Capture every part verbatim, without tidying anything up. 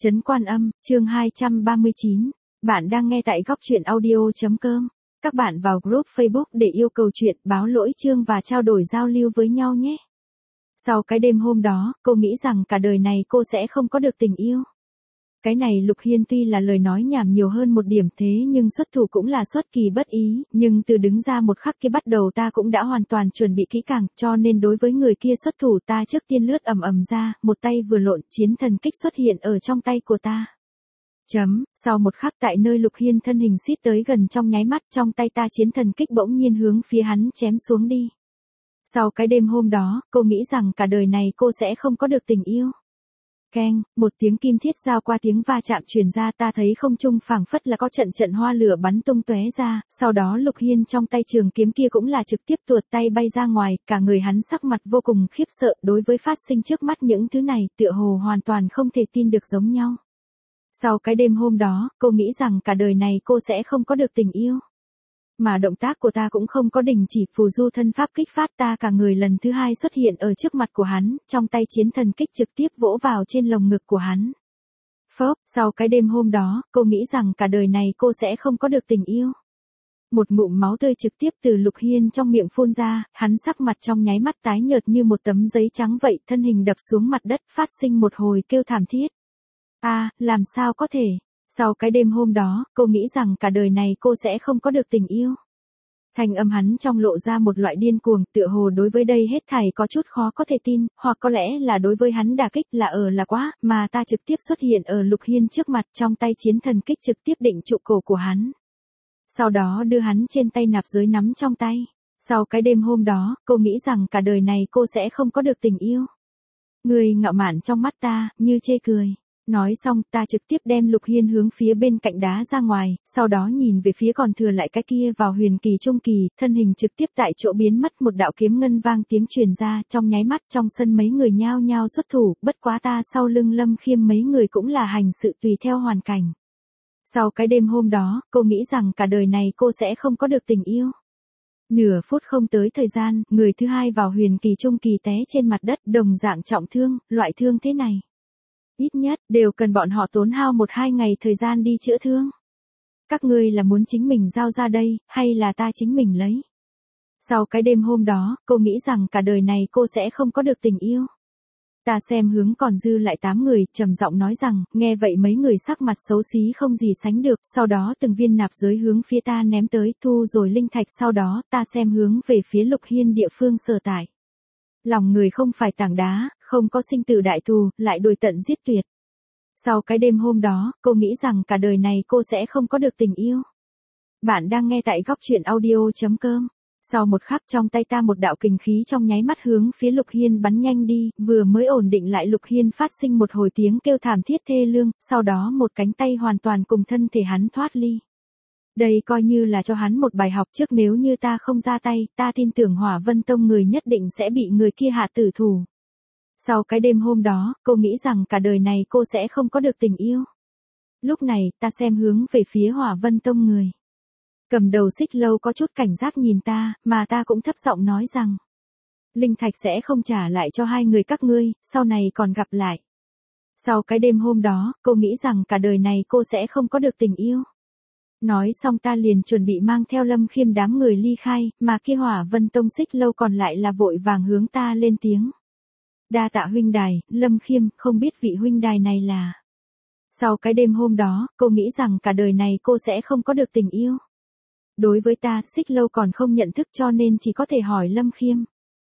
Trấn Quan Âm, chương hai trăm ba mươi chín. Bạn đang nghe tại góc truyện audio.com. Các bạn vào group Facebook để yêu cầu chuyện, báo lỗi chương và trao đổi giao lưu với nhau nhé. Sau cái đêm hôm đó, cô nghĩ rằng cả đời này cô sẽ không có được tình yêu. Cái này Lục Hiên tuy là lời nói nhảm nhiều hơn một điểm thế nhưng xuất thủ cũng là xuất kỳ bất ý, nhưng từ đứng ra một khắc kia bắt đầu ta cũng đã hoàn toàn chuẩn bị kỹ càng, cho nên đối với người kia xuất thủ ta trước tiên lướt ầm ầm ra, một tay vừa lộn, chiến thần kích xuất hiện ở trong tay của ta. Chấm, sau một khắc tại nơi Lục Hiên thân hình xít tới gần trong nháy mắt, trong tay ta chiến thần kích bỗng nhiên hướng phía hắn chém xuống đi. Sau cái đêm hôm đó, cô nghĩ rằng cả đời này cô sẽ không có được tình yêu. Keng, một tiếng kim thiết giao qua tiếng va chạm truyền ra, ta thấy không trung phảng phất là có trận trận hoa lửa bắn tung tóe ra, sau đó Lục Hiên trong tay trường kiếm kia cũng là trực tiếp tuột tay bay ra ngoài, cả người hắn sắc mặt vô cùng khiếp sợ, đối với phát sinh trước mắt những thứ này, tựa hồ hoàn toàn không thể tin được giống nhau. Sau cái đêm hôm đó, cô nghĩ rằng cả đời này cô sẽ không có được tình yêu. Mà động tác của ta cũng không có đình chỉ, phù du thân pháp kích phát, ta cả người lần thứ hai xuất hiện ở trước mặt của hắn, trong tay chiến thần kích trực tiếp vỗ vào trên lồng ngực của hắn. Phốc, sau cái đêm hôm đó, cô nghĩ rằng cả đời này cô sẽ không có được tình yêu. Một ngụm máu tươi trực tiếp từ Lục Hiên trong miệng phun ra, hắn sắc mặt trong nháy mắt tái nhợt như một tấm giấy trắng vậy, thân hình đập xuống mặt đất, phát sinh một hồi kêu thảm thiết. A, à, làm sao có thể? Sau cái đêm hôm đó, cô nghĩ rằng cả đời này cô sẽ không có được tình yêu. Thanh âm hắn trong lộ ra một loại điên cuồng, tựa hồ đối với đây hết thảy có chút khó có thể tin, hoặc có lẽ là đối với hắn đả kích là ở là quá, mà ta trực tiếp xuất hiện ở Lục Hiên trước mặt, trong tay chiến thần kích trực tiếp định trụ cổ của hắn. Sau đó đưa hắn trên tay nạp giới nắm trong tay. Sau cái đêm hôm đó, cô nghĩ rằng cả đời này cô sẽ không có được tình yêu. Người ngạo mạn trong mắt ta, như chê cười. Nói xong, ta trực tiếp đem Lục Hiên hướng phía bên cạnh đá ra ngoài, sau đó nhìn về phía còn thừa lại cái kia vào huyền kỳ trung kỳ, thân hình trực tiếp tại chỗ biến mất, một đạo kiếm ngân vang tiếng truyền ra, trong nháy mắt trong sân mấy người nhao nhao xuất thủ, bất quá ta sau lưng Lâm Khiêm mấy người cũng là hành sự tùy theo hoàn cảnh. Sau cái đêm hôm đó, cô nghĩ rằng cả đời này cô sẽ không có được tình yêu. Nửa phút không tới thời gian, người thứ hai vào huyền kỳ trung kỳ té trên mặt đất, đồng dạng trọng thương, loại thương thế này. Ít nhất, đều cần bọn họ tốn hao một hai ngày thời gian đi chữa thương. Các ngươi là muốn chính mình giao ra đây, hay là ta chính mình lấy? Sau cái đêm hôm đó, cô nghĩ rằng cả đời này cô sẽ không có được tình yêu. Ta xem hướng còn dư lại tám người, trầm giọng nói rằng, nghe vậy mấy người sắc mặt xấu xí không gì sánh được, sau đó từng viên nạp giới hướng phía ta ném tới, thu rồi linh thạch, sau đó, ta xem hướng về phía Lục Hiên địa phương sở tại. Lòng người không phải tảng đá, không có sinh tử đại thù, lại đuổi tận giết tuyệt. Sau cái đêm hôm đó, cô nghĩ rằng cả đời này cô sẽ không có được tình yêu. Bạn đang nghe tại góc truyện audio.com. Sau một khắc trong tay ta một đạo kình khí trong nháy mắt hướng phía Lục Hiên bắn nhanh đi, vừa mới ổn định lại Lục Hiên phát sinh một hồi tiếng kêu thảm thiết thê lương, sau đó một cánh tay hoàn toàn cùng thân thể hắn thoát ly. Đây coi như là cho hắn một bài học trước, nếu như ta không ra tay, ta tin tưởng Hỏa Vân Tông người nhất định sẽ bị người kia hạ tử thủ. Sau cái đêm hôm đó, cô nghĩ rằng cả đời này cô sẽ không có được tình yêu. Lúc này, ta xem hướng về phía Hỏa Vân Tông người. Cầm đầu Xích Lâu có chút cảnh giác nhìn ta, mà ta cũng thấp giọng nói rằng. Linh thạch sẽ không trả lại cho hai người các ngươi, sau này còn gặp lại. Sau cái đêm hôm đó, cô nghĩ rằng cả đời này cô sẽ không có được tình yêu. Nói xong ta liền chuẩn bị mang theo Lâm Khiêm đám người ly khai, mà kia Hỏa Vân Tông Xích Lâu còn lại là vội vàng hướng ta lên tiếng. Đa tạ huynh đài, Lâm Khiêm, không biết vị huynh đài này là. Sau cái đêm hôm đó, cô nghĩ rằng cả đời này cô sẽ không có được tình yêu. Đối với ta, Xích Lâu còn không nhận thức cho nên chỉ có thể hỏi Lâm Khiêm.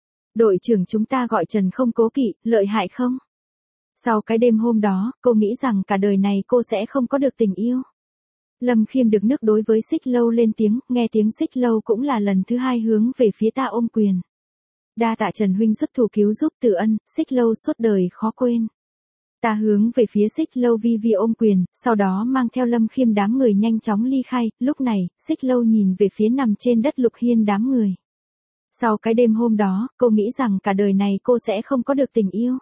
Đội trưởng chúng ta gọi Trần Không Cố Kỵ, lợi hại không? Sau cái đêm hôm đó, cô nghĩ rằng cả đời này cô sẽ không có được tình yêu. Lâm Khiêm được nước đối với Xích Lâu lên tiếng, nghe tiếng Xích Lâu cũng là lần thứ hai hướng về phía ta ôm quyền. Đa tạ Trần huynh xuất thủ cứu giúp Từ Ân, Xích Lâu suốt đời khó quên. Ta hướng về phía Xích Lâu vi vi ôm quyền, sau đó mang theo Lâm Khiêm đám người nhanh chóng ly khai, lúc này, Xích Lâu nhìn về phía nằm trên đất Lục Hiên đám người. Sau cái đêm hôm đó, cô nghĩ rằng cả đời này cô sẽ không có được tình yêu.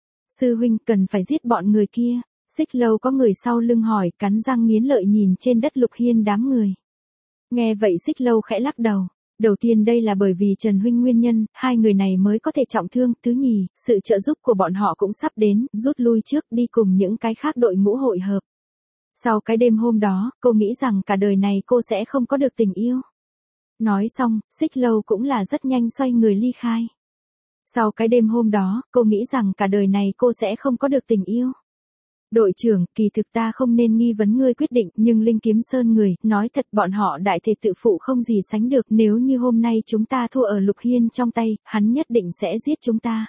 Sư huynh cần phải giết bọn người kia. Xích Lâu có người sau lưng hỏi, cắn răng nghiến lợi nhìn trên đất Lục Hiên đám người. Nghe vậy Xích Lâu khẽ lắc đầu. Đầu tiên đây là bởi vì Trần Huynh nguyên nhân, hai người này mới có thể trọng thương. Thứ nhì, sự trợ giúp của bọn họ cũng sắp đến, rút lui trước đi cùng những cái khác đội ngũ hội hợp. Sau cái đêm hôm đó, cô nghĩ rằng cả đời này cô sẽ không có được tình yêu. Nói xong, Xích Lâu cũng là rất nhanh xoay người ly khai. Sau cái đêm hôm đó, cô nghĩ rằng cả đời này cô sẽ không có được tình yêu. Đội trưởng, kỳ thực ta không nên nghi vấn ngươi quyết định, nhưng Linh Kiếm Sơn người, nói thật bọn họ đại thể tự phụ không gì sánh được, nếu như hôm nay chúng ta thua ở Lục Hiên trong tay, hắn nhất định sẽ giết chúng ta.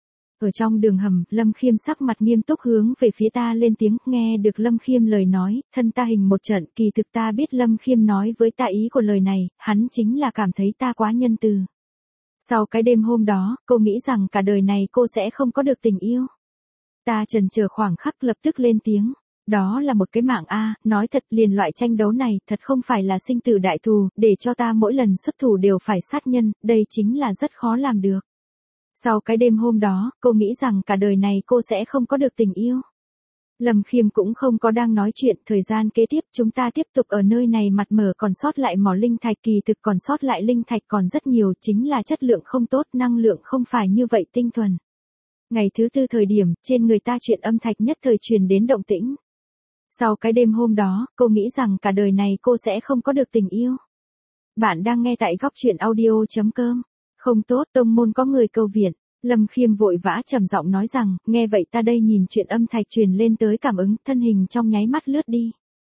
Ở trong đường hầm, Lâm Khiêm sắc mặt nghiêm túc hướng về phía ta lên tiếng, nghe được Lâm Khiêm lời nói, thân ta hình một trận, kỳ thực ta biết Lâm Khiêm nói với ta ý của lời này, hắn chính là cảm thấy ta quá nhân từ. Sau cái đêm hôm đó, cô nghĩ rằng cả đời này cô sẽ không có được tình yêu. Ta chần chờ khoảng khắc lập tức lên tiếng. Đó là một cái mạng A, nói thật liền loại tranh đấu này thật không phải là sinh tử đại thù, để cho ta mỗi lần xuất thủ đều phải sát nhân, đây chính là rất khó làm được. Sau cái đêm hôm đó, cô nghĩ rằng cả đời này cô sẽ không có được tình yêu. Lâm Khiêm cũng không có đang nói chuyện, thời gian kế tiếp chúng ta tiếp tục ở nơi này mặt mở còn sót lại mỏ linh thạch, kỳ thực còn sót lại linh thạch còn rất nhiều, chính là chất lượng không tốt, năng lượng không phải như vậy tinh thuần. Ngày thứ tư thời điểm, trên người ta chuyện âm thạch nhất thời truyền đến động tĩnh. Sau cái đêm hôm đó, cô nghĩ rằng cả đời này cô sẽ không có được tình yêu. Bạn đang nghe tại góc truyện audio.com. Không tốt, tông môn có người cầu viện. Lâm Khiêm vội vã trầm giọng nói rằng, nghe vậy ta đây nhìn chuyện âm thạch truyền lên tới cảm ứng, thân hình trong nháy mắt lướt đi.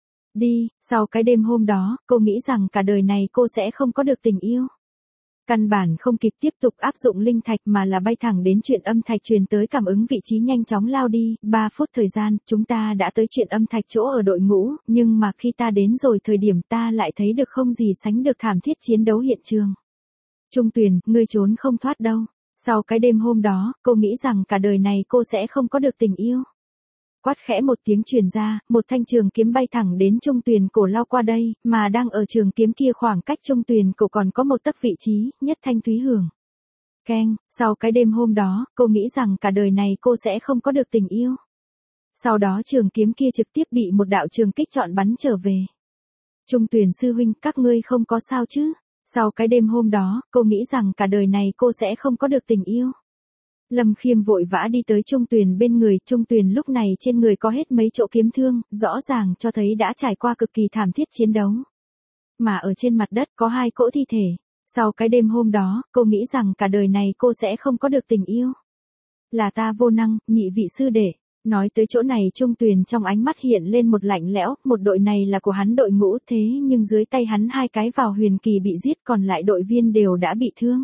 Đi, sau cái đêm hôm đó, cô nghĩ rằng cả đời này cô sẽ không có được tình yêu. Căn bản không kịp tiếp tục áp dụng linh thạch mà là bay thẳng đến chuyện âm thạch truyền tới cảm ứng vị trí nhanh chóng lao đi, ba phút thời gian, chúng ta đã tới chuyện âm thạch chỗ ở đội ngũ, nhưng mà khi ta đến rồi thời điểm ta lại thấy được không gì sánh được thảm thiết chiến đấu hiện trường. Trung Tuyền, ngươi trốn không thoát đâu. Sau cái đêm hôm đó, cô nghĩ rằng cả đời này cô sẽ không có được tình yêu. Quát khẽ một tiếng truyền ra, một thanh trường kiếm bay thẳng đến Trung Tuyền cổ lao qua đây, mà đang ở trường kiếm kia khoảng cách Trung Tuyền cổ còn có một tấc vị trí, nhất thanh thúy hưởng. Keng, sau cái đêm hôm đó, cô nghĩ rằng cả đời này cô sẽ không có được tình yêu. Sau đó trường kiếm kia trực tiếp bị một đạo trường kích chọn bắn trở về. Trung Tuyền sư huynh, các ngươi không có sao chứ? Sau cái đêm hôm đó, cô nghĩ rằng cả đời này cô sẽ không có được tình yêu. Lâm Khiêm vội vã đi tới Trung Tuyền bên người, Trung Tuyền lúc này trên người có hết mấy chỗ kiếm thương, rõ ràng cho thấy đã trải qua cực kỳ thảm thiết chiến đấu. Mà ở trên mặt đất có hai cỗ thi thể. Sau cái đêm hôm đó, cô nghĩ rằng cả đời này cô sẽ không có được tình yêu. Là ta vô năng, nhị vị sư đệ. Nói tới chỗ này Trung Tuyền trong ánh mắt hiện lên một lạnh lẽo, một đội này là của hắn đội ngũ thế nhưng dưới tay hắn hai cái vào huyền kỳ bị giết còn lại đội viên đều đã bị thương.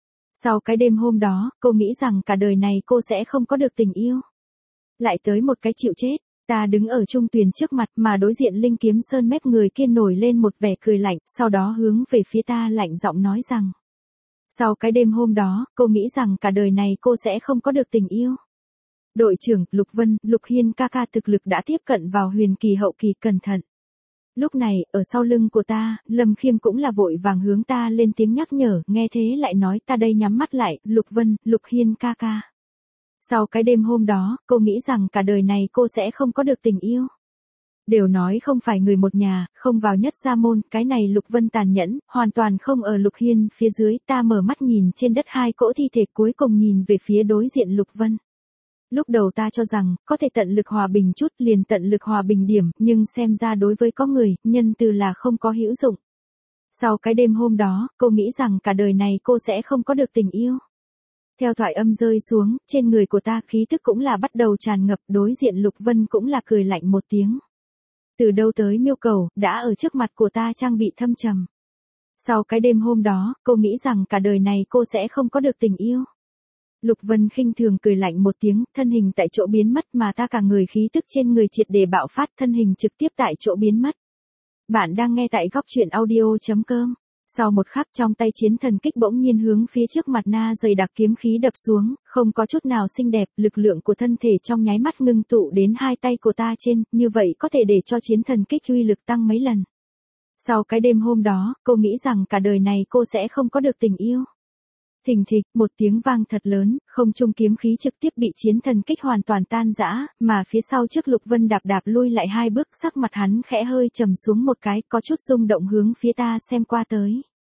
Sau cái đêm hôm đó, cô nghĩ rằng cả đời này cô sẽ không có được tình yêu. Lại tới một cái chịu chết, ta đứng ở Trung Tuyền trước mặt mà đối diện Linh Kiếm Sơn mép người kia nổi lên một vẻ cười lạnh, sau đó hướng về phía ta lạnh giọng nói rằng. Sau cái đêm hôm đó, cô nghĩ rằng cả đời này cô sẽ không có được tình yêu. Đội trưởng, Lục Vân, Lục Hiên ca ca thực lực đã tiếp cận vào huyền kỳ hậu kỳ, cẩn thận. Lúc này, ở sau lưng của ta, Lâm Khiêm cũng là vội vàng hướng ta lên tiếng nhắc nhở, nghe thế lại nói ta đây nhắm mắt lại, Lục Vân, Lục Hiên ca ca. Sau cái đêm hôm đó, cô nghĩ rằng cả đời này cô sẽ không có được tình yêu. Đều nói không phải người một nhà, không vào nhất gia môn, cái này Lục Vân tàn nhẫn, hoàn toàn không ở Lục Hiên phía dưới, ta mở mắt nhìn trên đất hai cỗ thi thể cuối cùng nhìn về phía đối diện Lục Vân. Lúc đầu ta cho rằng, có thể tận lực hòa bình chút liền tận lực hòa bình điểm, nhưng xem ra đối với có người, nhân từ là không có hữu dụng. Sau cái đêm hôm đó, cô nghĩ rằng cả đời này cô sẽ không có được tình yêu. Theo thoại âm rơi xuống, trên người của ta khí thức cũng là bắt đầu tràn ngập, đối diện Lục Vân cũng là cười lạnh một tiếng. Từ đâu tới miêu cầu, đã ở trước mặt của ta trang bị thâm trầm. Sau cái đêm hôm đó, cô nghĩ rằng cả đời này cô sẽ không có được tình yêu. Lục Vân khinh thường cười lạnh một tiếng, thân hình tại chỗ biến mất mà ta cả người khí tức trên người triệt để bạo phát, thân hình trực tiếp tại chỗ biến mất. Bạn đang nghe tại góc truyện audio.com. Sau một khắc trong tay chiến thần kích bỗng nhiên hướng phía trước mặt na dày đặc kiếm khí đập xuống, không có chút nào xinh đẹp, lực lượng của thân thể trong nháy mắt ngưng tụ đến hai tay của ta trên, như vậy có thể để cho chiến thần kích uy lực tăng mấy lần. Sau cái đêm hôm đó, cô nghĩ rằng cả đời này cô sẽ không có được tình yêu. Thình thịch, một tiếng vang thật lớn, không trung kiếm khí trực tiếp bị chiến thần kích hoàn toàn tan rã, mà phía sau trước Lục Vân đạp đạp lui lại hai bước, sắc mặt hắn khẽ hơi trầm xuống một cái, có chút rung động hướng phía ta xem qua tới.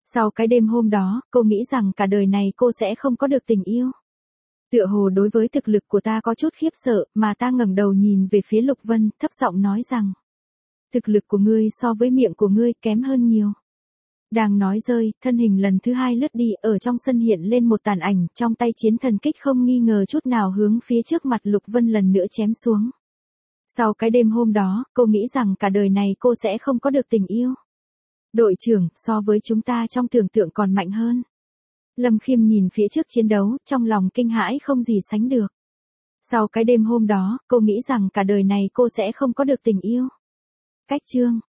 Sau cái đêm hôm đó, cô nghĩ rằng cả đời này cô sẽ không có được tình yêu. Tựa hồ đối với thực lực của ta có chút khiếp sợ, mà ta ngẩng đầu nhìn về phía Lục Vân, thấp giọng nói rằng. Thực lực của ngươi so với miệng của ngươi kém hơn nhiều. Đang nói rơi, thân hình lần thứ hai lướt đi, ở trong sân hiện lên một tàn ảnh, trong tay chiến thần kích không nghi ngờ chút nào hướng phía trước mặt Lục Vân lần nữa chém xuống. Sau cái đêm hôm đó, cô nghĩ rằng cả đời này cô sẽ không có được tình yêu. Đội trưởng, so với chúng ta trong tưởng tượng còn mạnh hơn. Lâm Khiêm nhìn phía trước chiến đấu, trong lòng kinh hãi không gì sánh được. Sau cái đêm hôm đó, cô nghĩ rằng cả đời này cô sẽ không có được tình yêu. Cách chương